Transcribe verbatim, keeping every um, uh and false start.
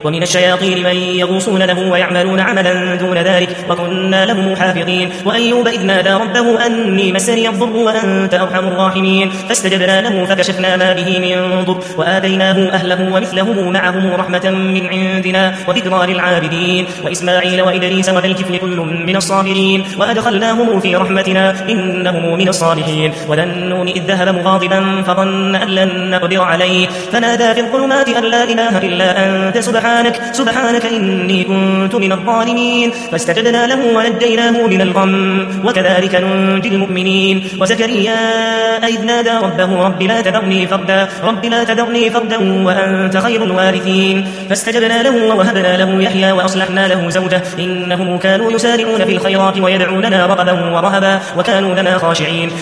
ومن الشياطين من يغوصون له ويعملون عملا دون ذلك وكنا لهم حافظين. وأيوب إذ نادى ربه أني مسني الضر وأنت أرحم الراحمين فاستجبنا له فكشفنا ما به من ضر وآتيناه أهله ومثلهم معهم رحمة من عندنا وذكرى للعابدين. وإسماعيل وإدريس وذا الكفل كل من الصابرين وأدخلناهم في رحمتنا إنهم من الصالحين. وذا النون إذ ذهب مغاضبا فظن أن لن نقدر عليه فنادى في الظلمات أن لا إله إلا أنت سبحانك سبحانك إني كنت من الظالمين فاستجبنا له ونجيناه من الغم وكذلك ننجي المؤمنين. وزكريا إذ نادى ربه رب لا تذرني فردا رب لا تذرني فردا وأنت خير الوارثين فاستجبنا له ووهبنا له يحيى وأصلحنا له زوجه إنهم كانوا يسارعون في الخيرات ويدعوننا رغبا ورهبا وكانوا لنا خاشعين.